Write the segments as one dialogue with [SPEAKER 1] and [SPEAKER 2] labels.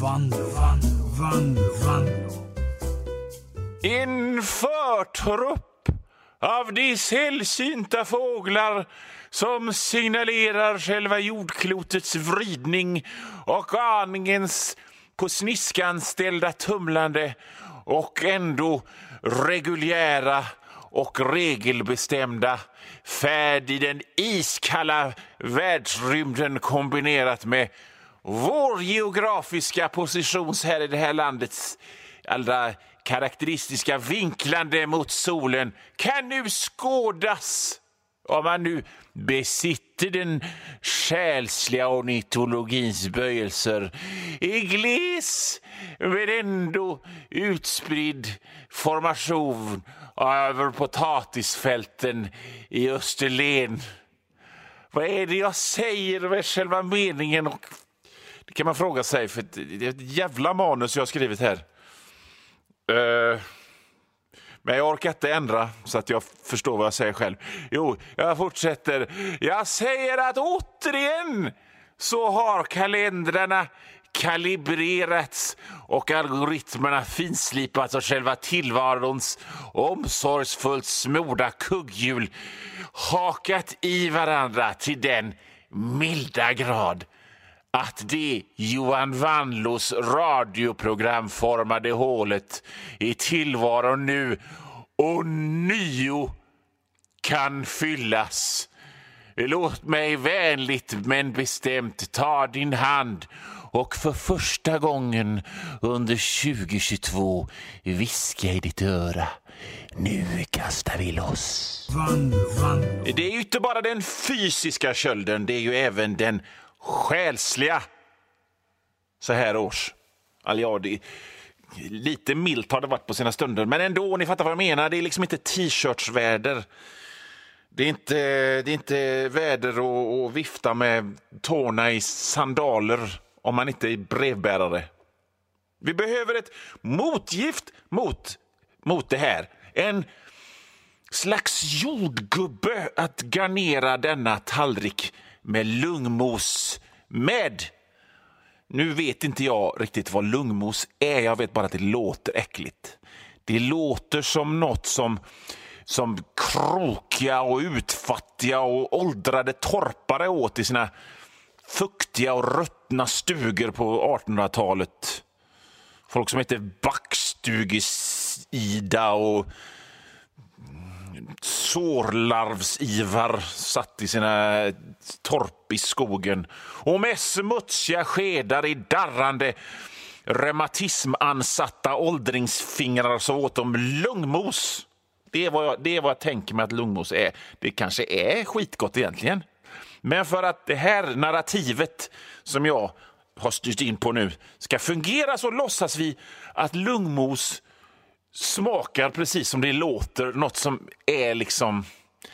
[SPEAKER 1] Vanlo.
[SPEAKER 2] En förtrupp av de sällsynta fåglar som signalerar själva jordklotets vridning och aningens på sniskan ställda tumlande och ändå reguljära och regelbestämda färd i den iskalla världsrymden kombinerat med vår geografiska position här i det här landets allra karaktäristiska vinklande mot solen kan nu skådas om man nu besitter den själsliga ornitologins böjelser i gles med ändå utspridd formation över potatisfälten i Österlen. Vad är det jag säger med själva meningen? Och det kan man fråga sig, för det är ett jävla manus jag har skrivit här. Men jag orkar inte ändra så att jag förstår vad jag säger själv. Jo, jag fortsätter. Jag säger att återigen så har kalendrarna kalibrerats och algoritmerna finslipats och själva tillvarons omsorgsfullt smorda kugghjul hakat i varandra till den milda grad att det Johan Vanlos radioprogramformade hålet i tillvaron nu ånyo kan fyllas. Låt mig vänligt men bestämt ta din hand och för första gången under 2022 viska i ditt öra. Nu kastar vi loss. Det är ju inte bara den fysiska kölden, det är ju även den själsliga så här års. Lite milt har det varit på sina stunder, men ändå, ni fattar vad jag menar. Det är liksom inte t-shirtsväder. Det är inte väder och vifta med tårna i sandaler om man inte är brevbärare. Vi behöver ett motgift mot det här. En slags jordgubbe att garnera denna tallrik med lungmos med. Nu vet inte jag riktigt vad lungmos är. Jag vet bara att det låter äckligt. Det låter som något som krokiga och utfattiga och åldrade torpare åt i sina fuktiga och ruttna stugor på 1800-talet. Folk som heter Backstugesida och sårlarvsivar satt i sina torp i skogen och med smutsiga skedar i darrande reumatismansatta åldringsfingrar så åt de lungmos. Det är vad jag tänker mig att lungmos är. Det kanske är skitgott egentligen. Men för att det här narrativet som jag har styrt in på nu ska fungera så låtsas vi att lungmos smakar precis som det låter. Något som är liksom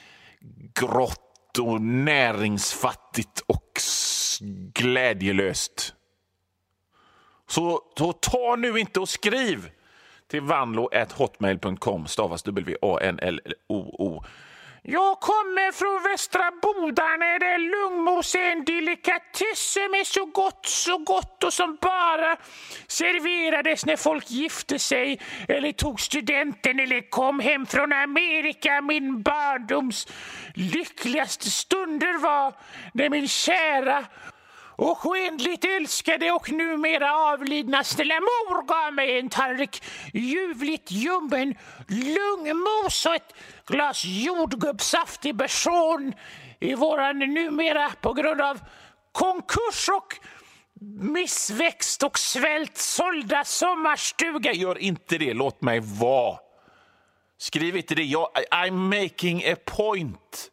[SPEAKER 2] grått och näringsfattigt och glädjelöst. Så ta nu inte och skriv till vanlo@hotmail.com stavas WANLOO. Jag kommer från Västra Bodarna där lungmos är en delikatess som är så gott och som bara serverades när folk gifte sig eller tog studenten eller kom hem från Amerika. Min barndoms lyckligaste stunder var när min kära och skenligt älskade och numera avlidna Stella mor gav mig en tallrik ljuvligt ljummen lungmos och ett glas jordgubbssaft i bersån i våran numera på grund av konkurs och missväxt och svält sålda sommarstuga. Gör inte det, låt mig vara. Skriv inte det, I'm making a point.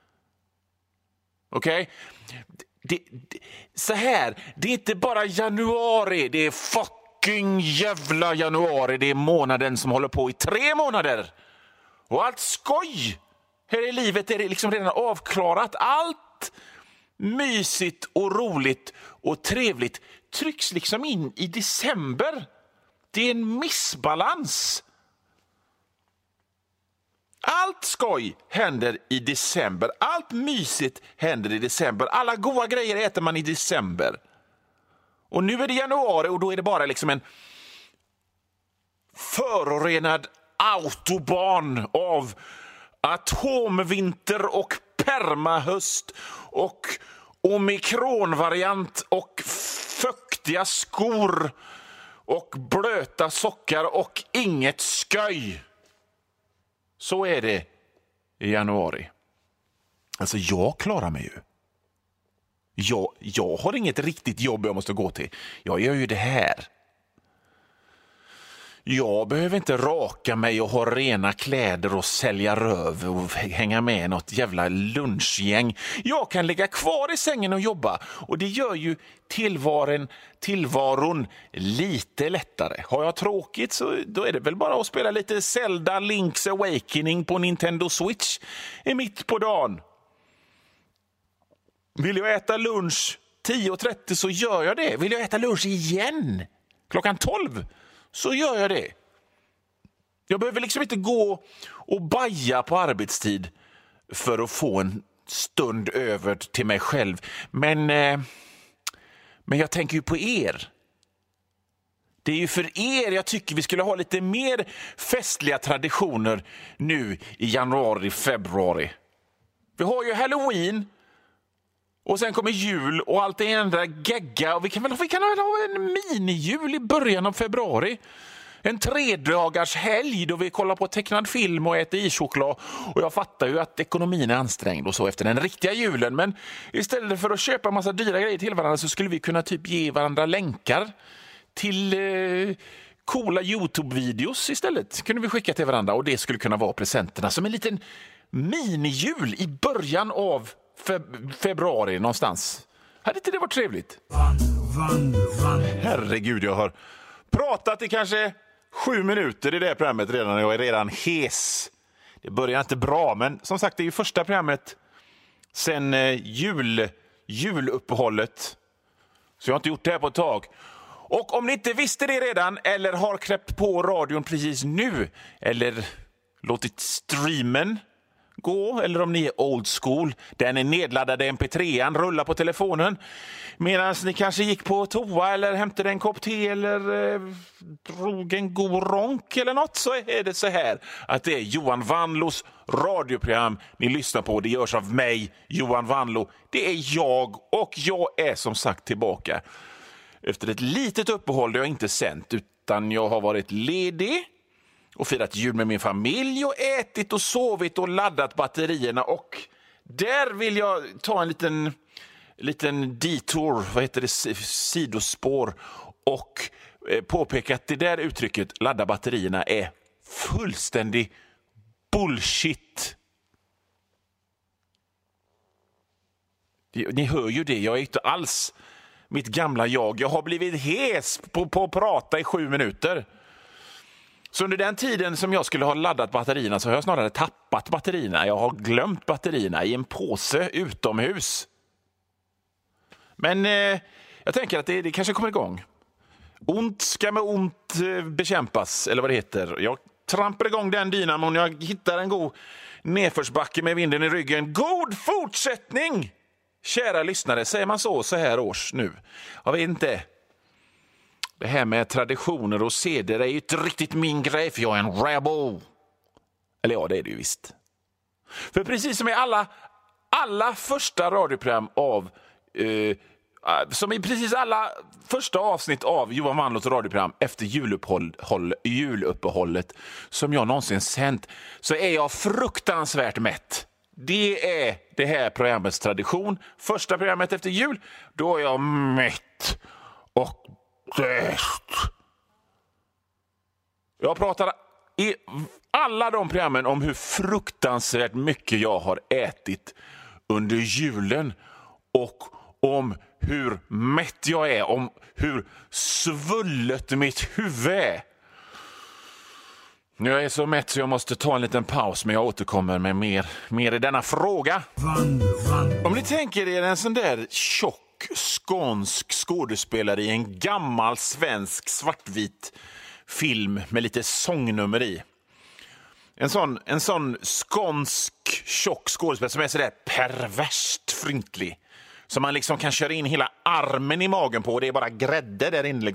[SPEAKER 2] Okej? Så här, det är inte bara januari, det är fucking jävla januari. Det är månaden som håller på i 3 månader. Och allt skoj här i livet är det liksom redan avklarat. Allt mysigt och roligt och trevligt trycks liksom in i december. Det är en missbalans. Allt skoj händer i december. Allt mysigt händer i december. Alla goda grejer äter man i december. Och nu är det januari och då är det bara liksom en förorenad autobahn av atomvinter och permahöst och omikronvariant och fuktiga skor och blöta sockar och inget sköj. Så är det i januari. Alltså jag klarar mig ju. Jag har inget riktigt jobb jag måste gå till. Jag gör ju det här. Jag behöver inte raka mig och ha rena kläder och sälja röv och hänga med något jävla lunchgäng. Jag kan ligga kvar i sängen och jobba och det gör ju tillvaron lite lättare. Har jag tråkigt så då är det väl bara att spela lite Zelda Link's Awakening på Nintendo Switch i mitt på dagen. Vill jag äta lunch 10:30 så gör jag det. Vill jag äta lunch igen klockan 12 så gör jag det. Jag behöver liksom inte gå och baja på arbetstid för att få en stund över till mig själv. Men jag tänker ju på er. Det är ju för er jag tycker vi skulle ha lite mer festliga traditioner nu i januari, februari. Vi har ju Halloween och sen kommer jul och allt det andra gegga. Och vi kan väl ha en minijul i början av februari. En 3-dagars helg då vi kollar på tecknad film och äter ischoklad. Och jag fattar ju att ekonomin är ansträngd och så efter den riktiga julen. Men istället för att köpa en massa dyra grejer till varandra så skulle vi kunna typ ge varandra länkar till coola YouTube-videos istället. Kunde vi skicka till varandra och det skulle kunna vara presenterna som en liten minijul i början av februari någonstans. Hade inte det varit trevligt? Herregud, jag har pratat i kanske 7 minuter i det här programmet redan. Jag är redan hes. Det börjar inte bra, men som sagt det är ju första programmet sen juluppehållet. Så jag har inte gjort det här på ett tag. Och om ni inte visste det redan eller har kräpt på radion precis nu eller låtit streamen gå, eller om ni är old school, den är nedladdade MP3an rullar på telefonen medan ni kanske gick på toa eller hämtade en kopp te eller drog en god ronk eller något, så är det så här att det är Johan Wanlos radioprogram ni lyssnar på. Det görs av mig, Johan Wanlo. Det är jag och jag är som sagt tillbaka efter ett litet uppehåll där jag inte sänt utan jag har varit ledig och firat jul med min familj och ätit och sovit och laddat batterierna. Och där vill jag ta en liten detour, sidospår och påpeka att det där uttrycket ladda batterierna är fullständig bullshit. Ni hör ju det, jag är inte alls mitt gamla jag. Jag har blivit hes på att prata i 7 minuter. Så under den tiden som jag skulle ha laddat batterierna så har jag snarare tappat batterierna. Jag har glömt batterierna i en påse utomhus. Men jag tänker att det kanske kommer igång. Ont ska med ont bekämpas, eller vad det heter. Jag trampar igång den dynamon. Jag hittar en god nedförsbacke med vinden i ryggen. God fortsättning! Kära lyssnare, säger man så här års nu? Jag vet inte. Det här med traditioner och seder är ju inte riktigt min grej, för jag är en rebel. Eller ja, det är det ju visst. För precis som i alla första radioprogram som i precis alla första avsnitt av Johan Wanlos radioprogram efter juluppehållet som jag någonsin sänt, så är jag fruktansvärt mätt. Det är det här programmets tradition. Första programmet efter jul, då är jag mätt och döst. Jag pratar i alla de programmen om hur fruktansvärt mycket jag har ätit under julen och om hur mätt jag är, om hur svullet mitt huvud är. Jag är så mätt så jag måste ta en liten paus, men jag återkommer med mer i denna fråga. Om ni tänker er en sån där tjock skånsk skådespelare i en gammal svensk svartvit film med lite sångnummer i. En sån skånsk tjock skådespelare som är så där perverst fryntlig. som man liksom kan köra in hela armen i magen på, och det är bara grädde där inne.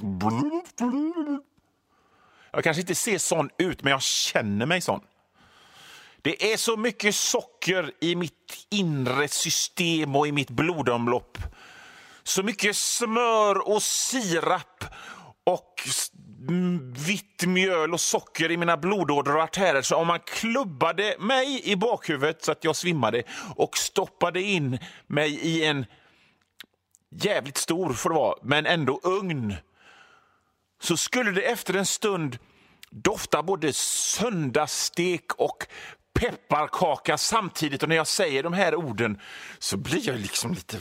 [SPEAKER 2] Jag kanske inte ser sån ut, men jag känner mig sån. Det är så mycket socker i mitt inre system och i mitt blodomlopp. Så mycket smör och sirap och vitt mjöl och socker i mina blodådror och artärer. Så om man klubbade mig i bakhuvudet så att jag svimmade och stoppade in mig i en jävligt stor, för det var, men ändå ugn, så skulle det efter en stund dofta både söndagsstek och pepparkaka samtidigt. Och när jag säger de här orden så blir jag liksom lite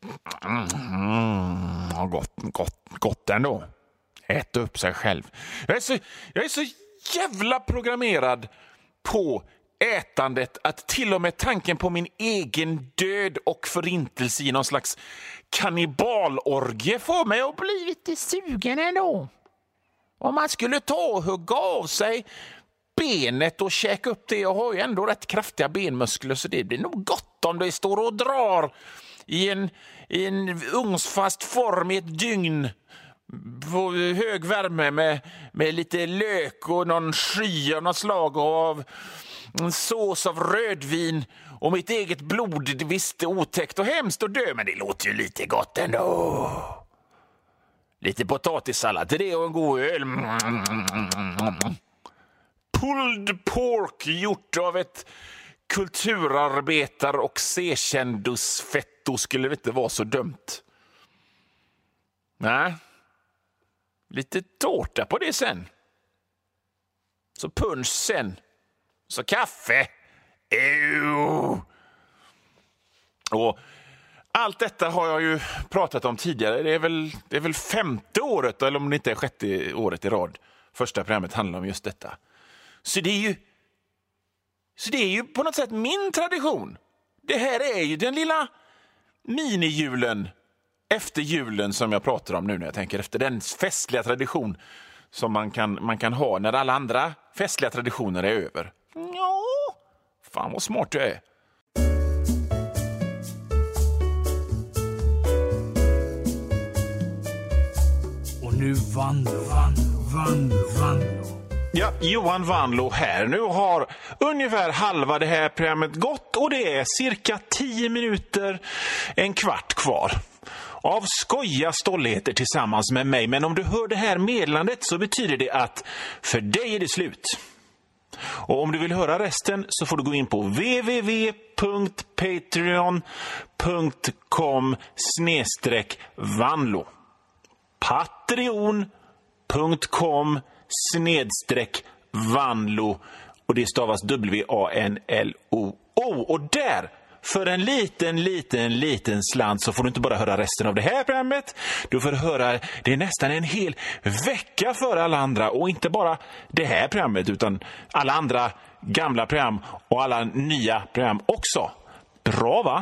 [SPEAKER 2] gott ändå. Äta upp sig själv. Jag är så jävla programmerad på ätandet att till och med tanken på min egen död och förintelse i någon slags kannibalorgie får mig att bli lite sugen ändå. Om man skulle ta och hugga av sig benet och käka upp det, jag har ju ändå rätt kraftiga benmuskler, så det blir nog gott om det står och drar i en ugnsfast form i ett dygn på hög värme med lite lök och någon sky av något slag av en sås av rödvin och mitt eget blod. Visst, otäckt och hemskt att dö, men det låter ju lite gott ändå. Lite potatissallad till det och en god öl. Pulled pork gjort av ett kulturarbetar och C-kändusfetto skulle det inte vara så dumt. Nej. Lite tårta på det sen. Så punsch sen. Så kaffe. Och allt detta har jag ju pratat om tidigare. Det är väl 5:e året, eller om det inte är 6:e året i rad. Första programmet handlar om just detta. Så det är ju på något sätt min tradition. Det här är ju den lilla minijulen efter julen som jag pratar om nu när jag tänker efter. Den festliga tradition som man kan ha när alla andra festliga traditioner är över. Ja, fan vad smart jag är.
[SPEAKER 1] Och nu Vanlo.
[SPEAKER 2] Ja, Johan Vanlo här. Nu har ungefär halva det här programmet gått och det är cirka 10 minuter, en kvart kvar av skoja stolligheter tillsammans med mig. Men om du hör det här meddelandet så betyder det att för dig är det slut. Och om du vill höra resten så får du gå in på www.patreon.com/Vanlo. Patreon.com/Vanlo. Och det stavas WANLO. Och där, för en liten slant, så får du inte bara höra resten av det här programmet. Du får höra det är nästan en hel vecka för alla andra. Och inte bara det här programmet, utan alla andra gamla program och alla nya program också. Bra, va?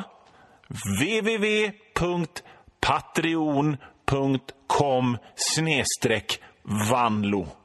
[SPEAKER 2] www.patreon.com/Vanlo.